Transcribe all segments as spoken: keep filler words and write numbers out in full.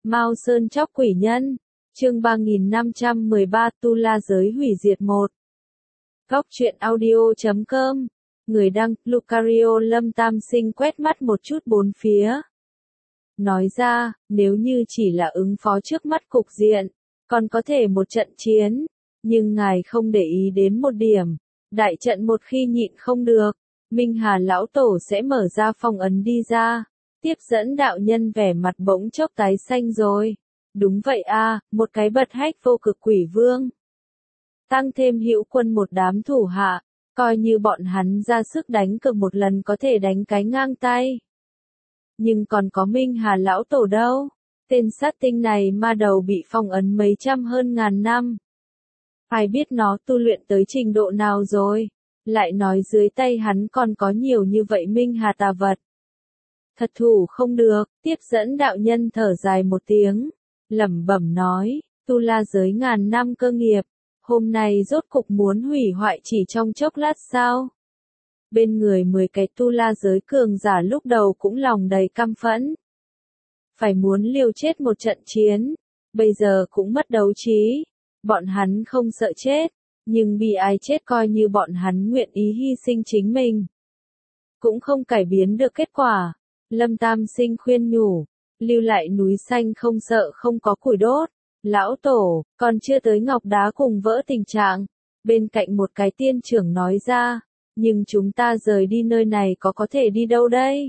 Mao Sơn chóc quỷ nhân. Chương ba nghìn năm trăm mười ba Tu La giới hủy diệt một. Góc truyện audio chấm com. Người đăng, Lucario Lâm Tam Sinh quét mắt một chút bốn phía. Nói ra, nếu như chỉ là ứng phó trước mắt cục diện, còn có thể một trận chiến. Nhưng ngài không để ý đến một điểm. Đại trận một khi nhịn không được, Minh Hà Lão Tổ sẽ mở ra phong ấn đi ra. Tiếp dẫn đạo nhân vẻ mặt bỗng chốc tái xanh rồi. Đúng vậy a, một cái bật hách vô cực quỷ vương. Tăng thêm hữu quân một đám thủ hạ, coi như bọn hắn ra sức đánh cược một lần có thể đánh cái ngang tay. Nhưng còn có Minh Hà Lão Tổ đâu? Tên sát tinh này ma đầu bị phong ấn mấy trăm hơn ngàn năm. Ai biết nó tu luyện tới trình độ nào rồi? Lại nói dưới tay hắn còn có nhiều như vậy Minh Hà tà vật. Thật thủ không được, tiếp dẫn đạo nhân thở dài một tiếng, lẩm bẩm nói, Tu La giới ngàn năm cơ nghiệp, hôm nay rốt cục muốn hủy hoại chỉ trong chốc lát sao? Bên người mười cái Tu La giới cường giả lúc đầu cũng lòng đầy căm phẫn. Phải muốn liều chết một trận chiến, bây giờ cũng mất đấu trí, bọn hắn không sợ chết, nhưng bị ai chết coi như bọn hắn nguyện ý hy sinh chính mình. Cũng không cải biến được kết quả. Lâm Tam Sinh khuyên nhủ, lưu lại núi xanh không sợ không có củi đốt. Lão Tổ, còn chưa tới ngọc đá cùng vỡ tình trạng. Bên cạnh một cái tiên trưởng nói ra, nhưng chúng ta rời đi nơi này có có thể đi đâu đây?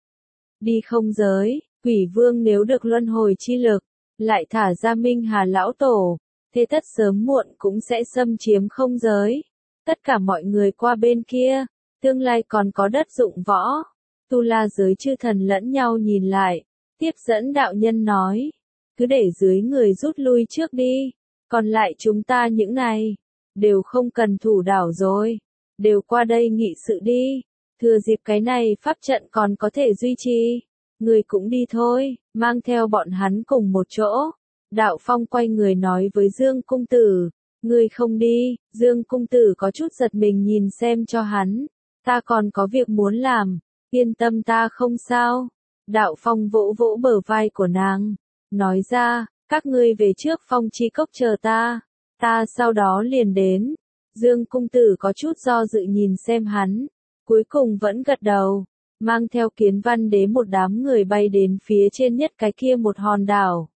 Đi không giới, quỷ vương nếu được luân hồi chi lực, lại thả ra Minh Hà Lão Tổ, thế tất sớm muộn cũng sẽ xâm chiếm không giới. Tất cả mọi người qua bên kia, tương lai còn có đất dụng võ. Tu La giới chư thần lẫn nhau nhìn lại, tiếp dẫn đạo nhân nói, cứ để dưới người rút lui trước đi, còn lại chúng ta những này, đều không cần thủ đảo rồi, đều qua đây nghị sự đi, thừa dịp cái này pháp trận còn có thể duy trì, người cũng đi thôi, mang theo bọn hắn cùng một chỗ. Đạo Phong quay người nói với Dương Cung Tử, người không đi. Dương Cung Tử có chút giật mình nhìn xem cho hắn, ta còn có việc muốn làm. Yên tâm ta không sao. Đạo Phong vỗ vỗ bờ vai của nàng, nói ra, các ngươi về trước Phong Chi Cốc chờ ta, ta sau đó liền đến. Dương Cung Tử có chút do dự nhìn xem hắn, cuối cùng vẫn gật đầu, mang theo Kiến Văn Đế một đám người bay đến phía trên nhất cái kia một hòn đảo.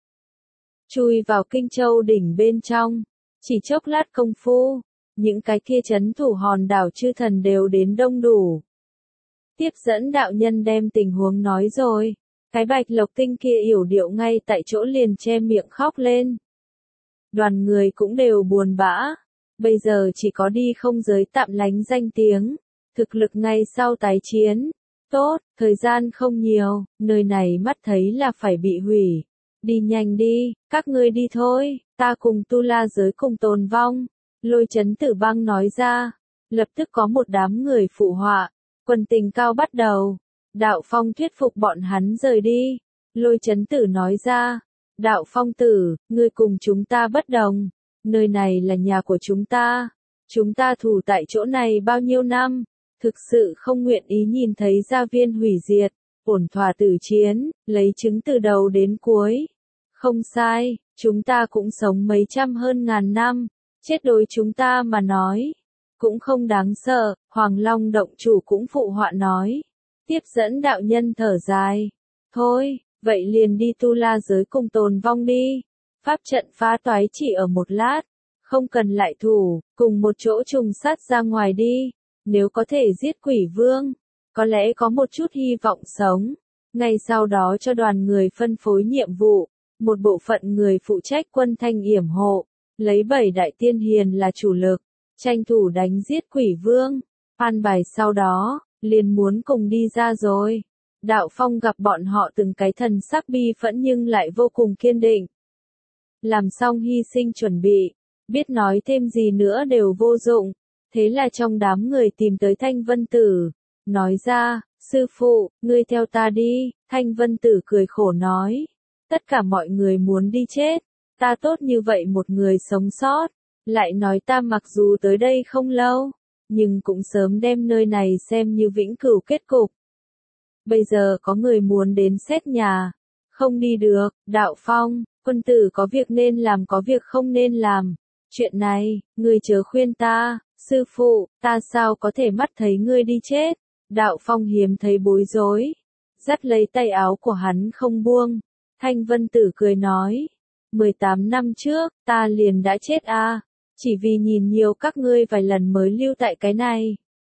Chui vào Kinh Châu đỉnh bên trong, chỉ chốc lát công phu, những cái kia trấn thủ hòn đảo chư thần đều đến đông đủ. Tiếp dẫn đạo nhân đem tình huống nói rồi, cái bạch lộc tinh kia yểu điệu ngay tại chỗ liền che miệng khóc lên. Đoàn người cũng đều buồn bã, bây giờ chỉ có đi không giới tạm lánh danh tiếng, thực lực ngay sau tái chiến. Tốt, thời gian không nhiều, nơi này mắt thấy là phải bị hủy. Đi nhanh đi, các ngươi đi thôi, ta cùng Tu La giới cùng tồn vong. Lôi Chấn Tử Băng nói ra, lập tức có một đám người phụ họa. Quần tình cao bắt đầu. Đạo Phong thuyết phục bọn hắn rời đi. Lôi Chấn Tử nói ra, Đạo Phong tử, ngươi cùng chúng ta bất đồng. Nơi này là nhà của chúng ta. Chúng ta thủ tại chỗ này bao nhiêu năm. Thực sự không nguyện ý nhìn thấy gia viên hủy diệt. Ổn thỏa tử chiến, lấy chứng từ đầu đến cuối. Không sai, chúng ta cũng sống mấy trăm hơn ngàn năm. Chết đối chúng ta mà nói cũng không đáng sợ. Hoàng Long động chủ cũng phụ họa nói. Tiếp dẫn đạo nhân thở dài. Thôi, vậy liền đi Tu La giới cùng tồn vong đi. Pháp trận phá toái chỉ ở một lát. Không cần lại thủ, cùng một chỗ trùng sát ra ngoài đi. Nếu có thể giết quỷ vương, có lẽ có một chút hy vọng sống. Ngay sau đó cho đoàn người phân phối nhiệm vụ. Một bộ phận người phụ trách quân thanh yểm hộ. Lấy bảy đại tiên hiền là chủ lực. Tranh thủ đánh giết quỷ vương. An bài sau đó, liền muốn cùng đi ra rồi. Đạo Phong gặp bọn họ từng cái thần sắc bi phẫn nhưng lại vô cùng kiên định. Làm xong hy sinh chuẩn bị, biết nói thêm gì nữa đều vô dụng. Thế là trong đám người tìm tới Thanh Vân Tử. Nói ra, sư phụ, ngươi theo ta đi. Thanh Vân Tử cười khổ nói. Tất cả mọi người muốn đi chết. Ta tốt như vậy một người sống sót. Lại nói ta mặc dù tới đây không lâu, nhưng cũng sớm đem nơi này xem như vĩnh cửu kết cục. Bây giờ có người muốn đến xét nhà, Không đi được, Đạo Phong, quân tử có việc nên làm có việc không nên làm. Chuyện này, ngươi chớ khuyên ta, sư phụ, ta sao có thể mắt thấy ngươi đi chết. Đạo Phong hiếm thấy bối rối, dắt lấy tay áo của hắn không buông. Thanh Vân Tử cười nói, mười tám năm trước, ta liền đã chết à, chỉ vì nhìn nhiều các ngươi vài lần mới lưu tại cái này.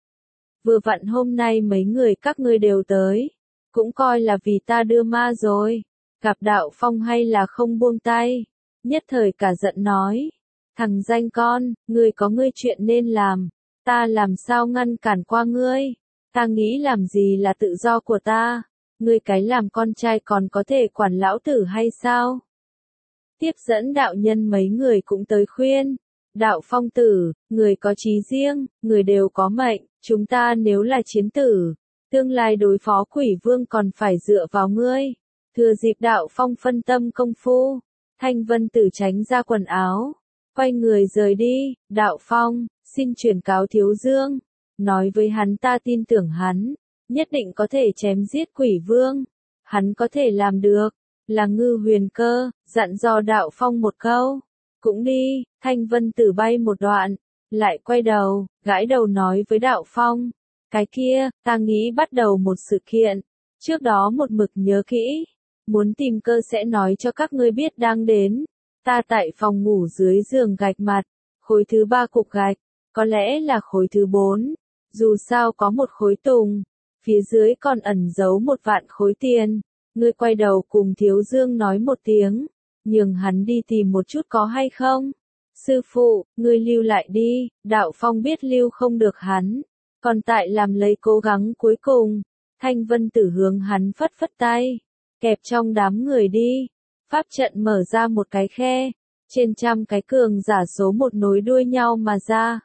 Vừa vặn hôm nay mấy người các ngươi đều tới, cũng coi là vì ta đưa ma rồi. Gặp Đạo Phong hay là không buông tay, nhất thời cả giận nói, thằng danh con, ngươi có ngươi chuyện nên làm, ta làm sao ngăn cản qua ngươi, ta nghĩ làm gì là tự do của ta, ngươi cái làm con trai còn có thể quản lão tử hay sao? Tiếp dẫn đạo nhân mấy người cũng tới khuyên, Đạo Phong tử, người có chí riêng, người đều có mệnh, chúng ta nếu là chiến tử, tương lai đối phó quỷ vương còn phải dựa vào ngươi. Thừa dịp Đạo Phong phân tâm công phu, Thanh Vân Tử tránh ra quần áo, quay người rời đi. Đạo Phong, xin chuyển cáo Thiếu Dương, nói với hắn ta tin tưởng hắn, nhất định có thể chém giết quỷ vương, hắn có thể làm được. Là Ngư Huyền Cơ, dặn dò Đạo Phong một câu, cũng đi. Thanh Vân Tử bay một đoạn, lại quay đầu, gãi đầu nói với Đạo Phong, cái kia, ta nghĩ bắt đầu một sự kiện, trước đó một mực nhớ kỹ, muốn tìm cơ sẽ nói cho các ngươi biết đang đến. Ta tại phòng ngủ dưới giường gạch mặt, khối thứ ba cục gạch, có lẽ là khối thứ bốn, dù sao có một khối tùng, phía dưới còn ẩn giấu một vạn khối tiền. Ngươi quay đầu cùng Thiếu Dương nói một tiếng, nhường hắn đi tìm một chút có hay không. Sư phụ, ngươi lưu lại đi. Đạo Phong biết lưu không được hắn, còn tại làm lấy cố gắng cuối cùng. Thanh Vân Tử hướng hắn phất phất tay, kẹp trong đám người đi. Pháp trận mở ra một cái khe, trên trăm cái cường giả số một nối đuôi nhau mà ra.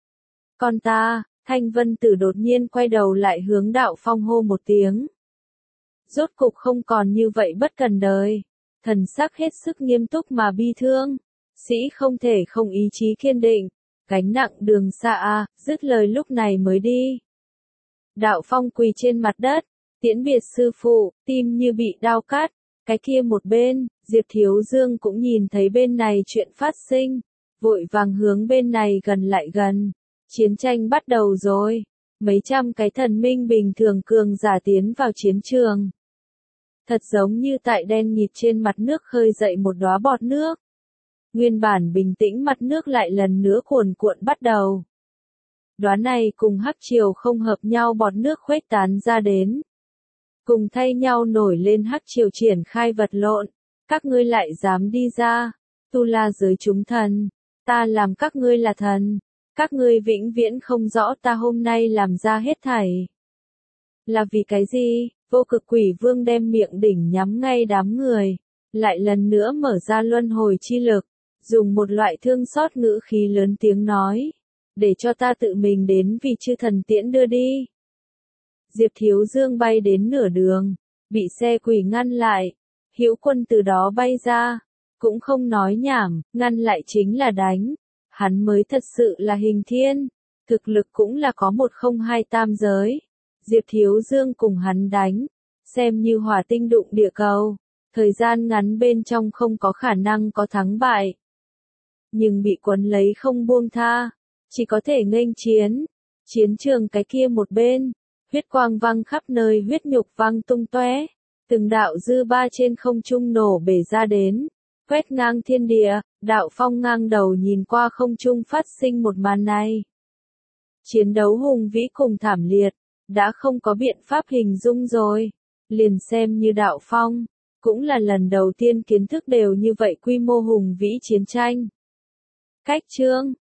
Còn ta, Thanh Vân Tử đột nhiên quay đầu lại hướng Đạo Phong hô một tiếng. Rốt cục không còn như vậy bất cần đời, thần sắc hết sức nghiêm túc mà bi thương, sĩ không thể không ý chí kiên định, gánh nặng đường xa a, dứt lời lúc này mới đi. Đạo Phong quỳ trên mặt đất, tiễn biệt sư phụ, tim như bị đao cắt, cái kia một bên, Diệp Thiếu Dương cũng nhìn thấy bên này chuyện phát sinh, vội vàng hướng bên này gần lại gần, chiến tranh bắt đầu rồi, mấy trăm cái thần minh bình thường cường giả tiến vào chiến trường. Thật giống như tại đen nhịt trên mặt nước khơi dậy một đóa bọt nước. Nguyên bản bình tĩnh mặt nước lại lần nữa cuồn cuộn bắt đầu. Đóa này cùng hắc triều không hợp nhau bọt nước khuếch tán ra đến. Cùng thay nhau nổi lên hắc triều triển khai vật lộn. Các ngươi lại dám đi ra. Tu La giới chúng thần. Ta làm các ngươi là thần. Các ngươi vĩnh viễn không rõ ta hôm nay làm ra hết thảy. Là vì cái gì? Vô Cực Quỷ Vương đem miệng đỉnh nhắm ngay đám người, lại lần nữa mở ra luân hồi chi lực, dùng một loại thương xót ngữ khí lớn tiếng nói, để cho ta tự mình đến vì chư thần tiễn đưa đi. Diệp Thiếu Dương bay đến nửa đường, bị xe quỷ ngăn lại, Hữu Quân từ đó bay ra, cũng không nói nhảm, ngăn lại chính là đánh, hắn mới thật sự là hình thiên, thực lực cũng là có một không hai tam giới. Diệp Thiếu Dương cùng hắn đánh, xem như hỏa tinh đụng địa cầu, thời gian ngắn bên trong không có khả năng có thắng bại. Nhưng bị quấn lấy không buông tha, chỉ có thể nghênh chiến. Chiến trường cái kia một bên, huyết quang văng khắp nơi, huyết nhục văng tung tóe, từng đạo dư ba trên không trung nổ bể ra đến, quét ngang thiên địa. Đạo Phong ngang đầu nhìn qua không trung phát sinh một màn này. Chiến đấu hùng vĩ cùng thảm liệt, đã không có biện pháp hình dung rồi. Liền xem như Đạo Phong, cũng là lần đầu tiên kiến thức đều như vậy quy mô hùng vĩ chiến tranh. Cách chương